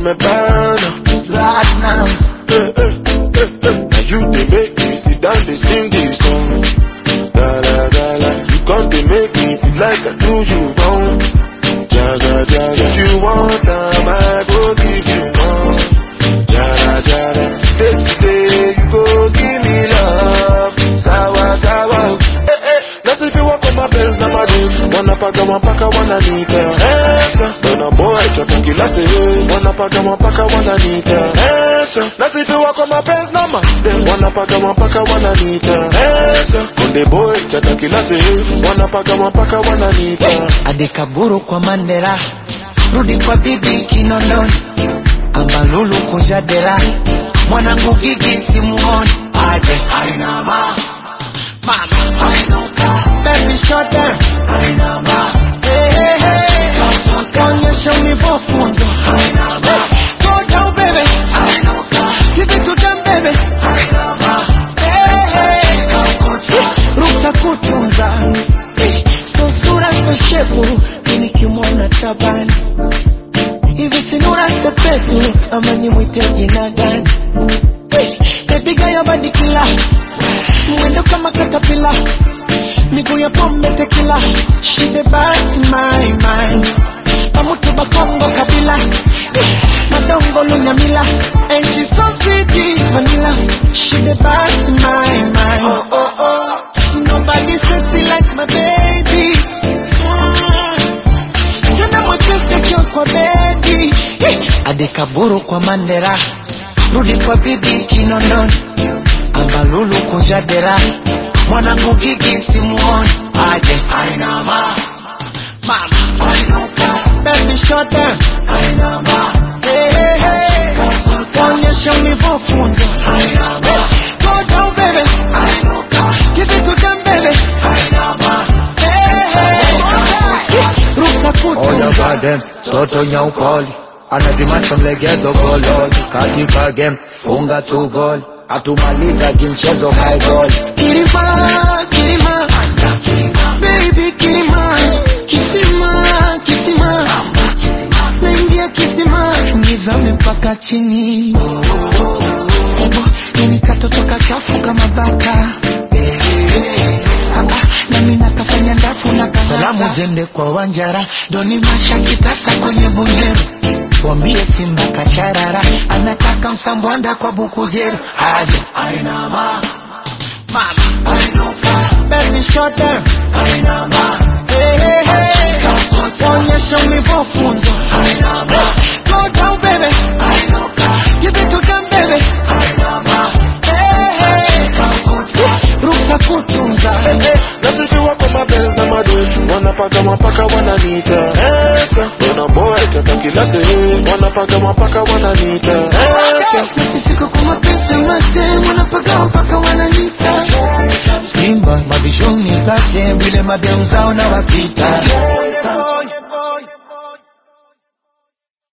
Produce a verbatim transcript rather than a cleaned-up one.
me burner. Platinums. Eh, eh, eh, eh. Now you they make me sit down, they sing this song. Da da da da. You come to make me feel like I do you wrong. Jaga jaga. If you want time, I go give you more. Jaga jaga. Day to day, you go give me love. Sawa sawa. Eh eh. Let's if you walk on my best, now my dude. Wanna paka, wanna paka, wanna nita. Eh sir. When a boy talking, kila say. Wanna paka, wanna paka, wanna nita. Eh sir. Let's if you walk on my best, now my dude. Wanna paka, wanna paka, wanna nita. Eh sir. When the boy talking, kila say. Wanna paka, wanna paka, wanna nita. Adekaburu kwa Mandela, rudi kwa bibi Kinondoni, Ambalulu kujadela, mwanangu Gigi simuoni, aje ainama, mama ainuka, baby shut down, ainama, hey hey hey, konyesha univofunzo, ainama, go down baby, ainuka, give it to them baby, ainama, hey hey, ruksa kutunza, so sura so shepu, mini kimona tabani, hivi sinura sepetu, ama nimwite jina gani? Baby gaya badi kila, mwendo kama katapila, miguu ya pombe tequila, she the best my mind, pamutu bakongo kabila, madongo lunyamila, and she's so sweet vanilla, she the best my mind, oh oh oh, nobody sexy like my baby, tena mwepese kio kwa baby, Adekaburu kwa Mandela, rudi kwa bibi Kinondoni, Ambalulu kujadela, mwanangu Gigi simuoni, aje ainama, mama ainuka, baby shut down, ainama, hey hey hey, konyesha univofunzo, ainama, go down baby, ainuka, give it to them baby, ainama, hey hey, ruksa kutunza. Oya badem, toto nyaukoli, anazimacho mlegezo gololi, katika game, funga tu goli, atumaliza kimchezo high goal. Kilima, kilima, baby kilima, kisima, kisima, naingia kisima, nizame mpaka chini, ebo, nini katoto kachafu kama baka, na mina kafanya ndafu na kanaka. Salamu zende kwa Wanjara, doni masha kitasa kwenye Bunjeru, wambie Simba kacharara, anataka msambwanda kwa Bukujero, aje ainama, mama ainuka, baby shut down, ainama, hey hey hey, konyesha univofunzo, ainama, go down baby, ainuka, give it to them baby, ainama, hey hey, ruksa kutunza, Eh eh. Let's if you walk on my best, now my dude. Wanna paka, wanna paka, wanna nita. Eh sir. When a boy talking, kila say. Wanna paka, wanna paka, wanna nita. Eh sir. nasifika kwa mapesa mate, wanapaka mpaka wananita, Simba mabishoni kase, vile madem zao na wapita.